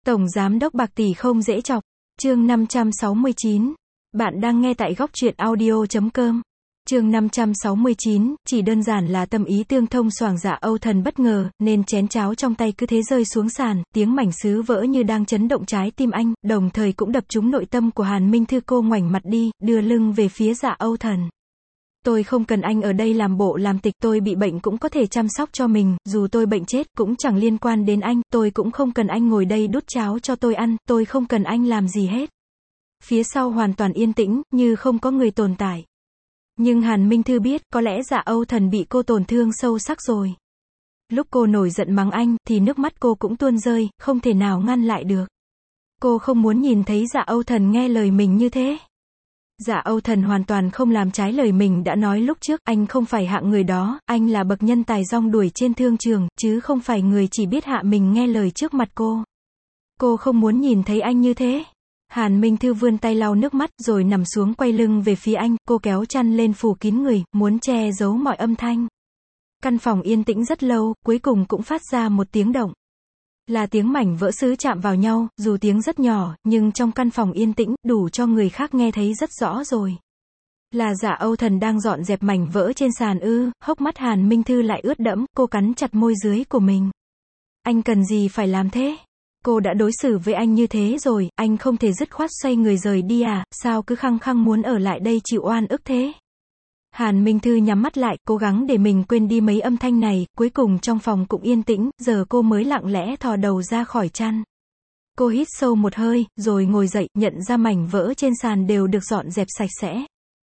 Tổng Giám đốc bạc tỷ không dễ chọc. Chương 569. Bạn đang nghe tại góc truyện audio.com. Chương 569, chỉ đơn giản là tâm ý tương thông xoàng Dạ Âu Thần bất ngờ, nên chén cháo trong tay cứ thế rơi xuống sàn, tiếng mảnh sứ vỡ như đang chấn động trái tim anh, đồng thời cũng đập trúng nội tâm của Hàn Minh Thư. Cô ngoảnh mặt đi, đưa lưng về phía Dạ Âu Thần. Tôi không cần anh ở đây làm bộ làm tịch, tôi bị bệnh cũng có thể chăm sóc cho mình, dù tôi bệnh chết cũng chẳng liên quan đến anh, tôi cũng không cần anh ngồi đây đút cháo cho tôi ăn, tôi không cần anh làm gì hết. Phía sau hoàn toàn yên tĩnh, như không có người tồn tại. Nhưng Hàn Minh Thư biết, có lẽ Dạ Âu Thần bị cô tổn thương sâu sắc rồi. Lúc cô nổi giận mắng anh, thì nước mắt cô cũng tuôn rơi, không thể nào ngăn lại được. Cô không muốn nhìn thấy Dạ Âu Thần nghe lời mình như thế. Dạ Âu Thần hoàn toàn không làm trái lời mình đã nói lúc trước, anh không phải hạng người đó, anh là bậc nhân tài rong đuổi trên thương trường, chứ không phải người chỉ biết hạ mình nghe lời trước mặt cô. Cô không muốn nhìn thấy anh như thế. Hàn Minh Thư vươn tay lau nước mắt, rồi nằm xuống quay lưng về phía anh, cô kéo chăn lên phủ kín người, muốn che giấu mọi âm thanh. Căn phòng yên tĩnh rất lâu, cuối cùng cũng phát ra một tiếng động. Là tiếng mảnh vỡ sứ chạm vào nhau, dù tiếng rất nhỏ, nhưng trong căn phòng yên tĩnh, đủ cho người khác nghe thấy rất rõ rồi. Là Dạ Âu Thần đang dọn dẹp mảnh vỡ trên sàn ư? Hốc mắt Hàn Minh Thư lại ướt đẫm, cô cắn chặt môi dưới của mình. Anh cần gì phải làm thế? Cô đã đối xử với anh như thế rồi, anh không thể dứt khoát xoay người rời đi à, sao cứ khăng khăng muốn ở lại đây chịu oan ức thế? Hàn Minh Thư nhắm mắt lại, cố gắng để mình quên đi mấy âm thanh này, cuối cùng trong phòng cũng yên tĩnh, giờ cô mới lặng lẽ thò đầu ra khỏi chăn. Cô hít sâu một hơi, rồi ngồi dậy, nhận ra mảnh vỡ trên sàn đều được dọn dẹp sạch sẽ.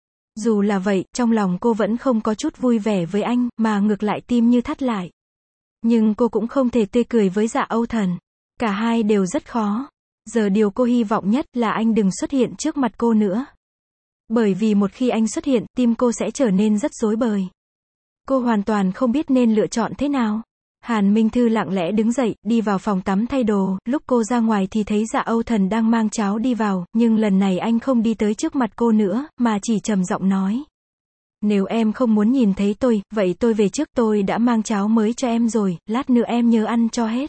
Dù là vậy, trong lòng cô vẫn không có chút vui vẻ với anh, mà ngược lại tim như thắt lại. Nhưng cô cũng không thể tươi cười với Dạ Âu Thần. Cả hai đều rất khó. Giờ điều cô hy vọng nhất là anh đừng xuất hiện trước mặt cô nữa. Bởi vì một khi anh xuất hiện, tim cô sẽ trở nên rất rối bời. Cô hoàn toàn không biết nên lựa chọn thế nào. Hàn Minh Thư lặng lẽ đứng dậy, đi vào phòng tắm thay đồ, lúc cô ra ngoài thì thấy Dạ Âu Thần đang mang cháo đi vào, nhưng lần này anh không đi tới trước mặt cô nữa, mà chỉ trầm giọng nói. Nếu em không muốn nhìn thấy tôi, vậy tôi về trước, tôi đã mang cháo mới cho em rồi, lát nữa em nhớ ăn cho hết.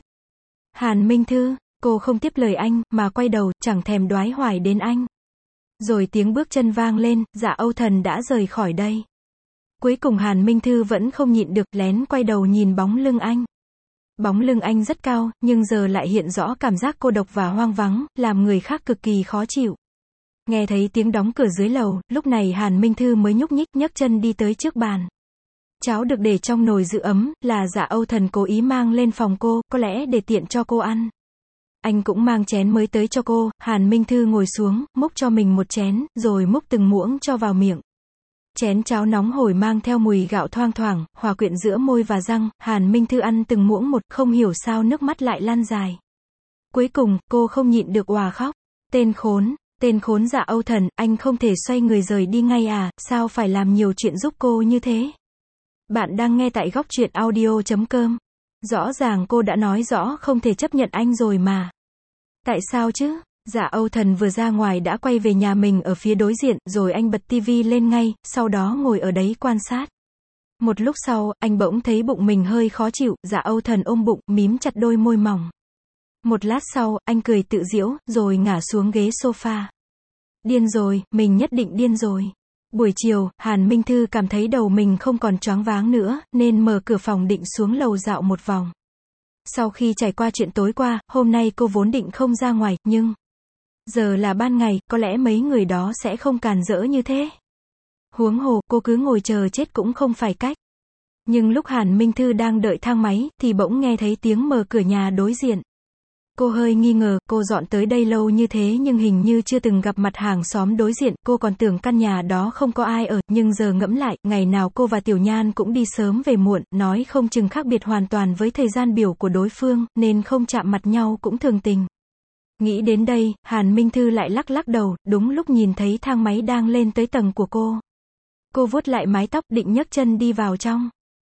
Hàn Minh Thư, cô không tiếp lời anh, mà quay đầu, chẳng thèm đoái hoài đến anh. Rồi tiếng bước chân vang lên, Dạ Âu Thần đã rời khỏi đây. Cuối cùng Hàn Minh Thư vẫn không nhịn được, lén quay đầu nhìn bóng lưng anh. Bóng lưng anh rất cao, nhưng giờ lại hiện rõ cảm giác cô độc và hoang vắng, làm người khác cực kỳ khó chịu. Nghe thấy tiếng đóng cửa dưới lầu, lúc này Hàn Minh Thư mới nhúc nhích, nhấc chân đi tới trước bàn. Cháo được để trong nồi giữ ấm, là Dạ Âu Thần cố ý mang lên phòng cô, có lẽ để tiện cho cô ăn. Anh cũng mang chén mới tới cho cô. Hàn Minh Thư ngồi xuống, múc cho mình một chén, rồi múc từng muỗng cho vào miệng. Chén cháo nóng hổi mang theo mùi gạo thoang thoảng, hòa quyện giữa môi và răng. Hàn Minh Thư ăn từng muỗng một, không hiểu sao nước mắt lại lan dài. Cuối cùng, cô không nhịn được òa khóc. Tên khốn Dạ Âu Thần, anh không thể xoay người rời đi ngay à, sao phải làm nhiều chuyện giúp cô như thế? Bạn đang nghe tại góc truyện audio.com. Rõ ràng cô đã nói rõ không thể chấp nhận anh rồi mà. Tại sao chứ? Dạ Âu Thần vừa ra ngoài đã quay về nhà mình ở phía đối diện, rồi anh bật tivi lên ngay, sau đó ngồi ở đấy quan sát. Một lúc sau, anh bỗng thấy bụng mình hơi khó chịu, Dạ Âu Thần ôm bụng, mím chặt đôi môi mỏng. Một lát sau, anh cười tự giễu, rồi ngả xuống ghế sofa. Điên rồi, mình nhất định điên rồi. Buổi chiều, Hàn Minh Thư cảm thấy đầu mình không còn choáng váng nữa, nên mở cửa phòng định xuống lầu dạo một vòng. Sau khi trải qua chuyện tối qua, hôm nay cô vốn định không ra ngoài, nhưng giờ là ban ngày, có lẽ mấy người đó sẽ không càn rỡ như thế. Huống hồ, cô cứ ngồi chờ chết cũng không phải cách. Nhưng lúc Hàn Minh Thư đang đợi thang máy, thì bỗng nghe thấy tiếng mở cửa nhà đối diện. Cô hơi nghi ngờ, cô dọn tới đây lâu như thế nhưng hình như chưa từng gặp mặt hàng xóm đối diện, cô còn tưởng căn nhà đó không có ai ở, nhưng giờ ngẫm lại, ngày nào cô và Tiểu Nhan cũng đi sớm về muộn, nói không chừng khác biệt hoàn toàn với thời gian biểu của đối phương, nên không chạm mặt nhau cũng thường tình. Nghĩ đến đây, Hàn Minh Thư lại lắc lắc đầu, đúng lúc nhìn thấy thang máy đang lên tới tầng của cô. Cô vuốt lại mái tóc, định nhấc chân đi vào trong.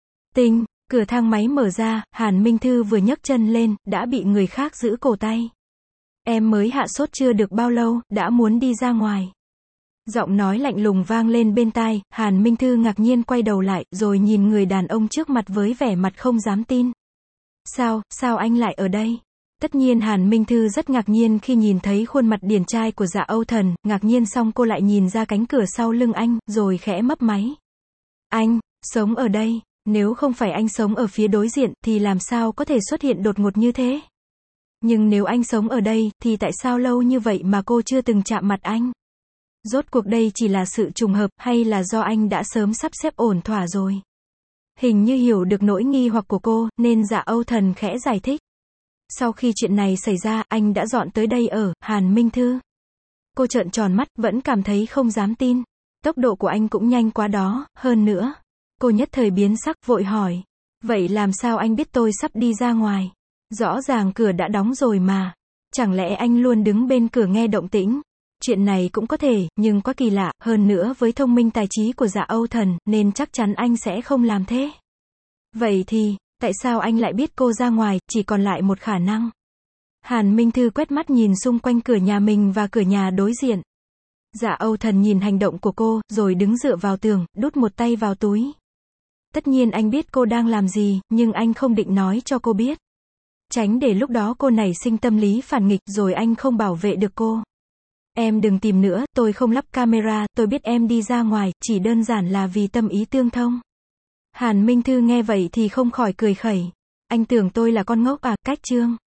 Cửa thang máy mở ra, Hàn Minh Thư vừa nhấc chân lên, đã bị người khác giữ cổ tay. Em mới hạ sốt chưa được bao lâu, đã muốn đi ra ngoài. Giọng nói lạnh lùng vang lên bên tai, Hàn Minh Thư ngạc nhiên quay đầu lại, rồi nhìn người đàn ông trước mặt với vẻ mặt không dám tin. Sao anh lại ở đây? Tất nhiên Hàn Minh Thư rất ngạc nhiên khi nhìn thấy khuôn mặt điển trai của Dạ Âu Thần, ngạc nhiên xong cô lại nhìn ra cánh cửa sau lưng anh, rồi khẽ mấp máy. Anh, sống ở đây, nếu không phải anh sống ở phía đối diện, thì làm sao có thể xuất hiện đột ngột như thế? Nhưng nếu anh sống ở đây, thì tại sao lâu như vậy mà cô chưa từng chạm mặt anh? Rốt cuộc đây chỉ là sự trùng hợp, hay là do anh đã sớm sắp xếp ổn thỏa rồi? Hình như hiểu được nỗi nghi hoặc của cô, nên Dạ Âu Thần khẽ giải thích. Sau khi chuyện này xảy ra, anh đã dọn tới đây ở, Hàn Minh Thư. Cô trợn tròn mắt, vẫn cảm thấy không dám tin. Tốc độ của anh cũng nhanh quá đó, hơn nữa. Cô nhất thời biến sắc, vội hỏi. Vậy làm sao anh biết tôi sắp đi ra ngoài? Rõ ràng cửa đã đóng rồi mà. Chẳng lẽ anh luôn đứng bên cửa nghe động tĩnh? Chuyện này cũng có thể, nhưng quá kỳ lạ, hơn nữa với thông minh tài trí của Dạ Âu Thần, nên chắc chắn anh sẽ không làm thế. Vậy thì, tại sao anh lại biết cô ra ngoài, chỉ còn lại một khả năng. Hàn Minh Thư quét mắt nhìn xung quanh cửa nhà mình và cửa nhà đối diện. Dạ Âu Thần nhìn hành động của cô, rồi đứng dựa vào tường, đút một tay vào túi. Tất nhiên anh biết cô đang làm gì, nhưng anh không định nói cho cô biết. Tránh để lúc đó cô nảy sinh tâm lý phản nghịch, rồi anh không bảo vệ được cô. Em đừng tìm nữa, tôi không lắp camera, tôi biết em đi ra ngoài, chỉ đơn giản là vì tâm ý tương thông. Hàn Minh Thư nghe vậy thì không khỏi cười khẩy. Anh tưởng tôi là con ngốc à, cách chương.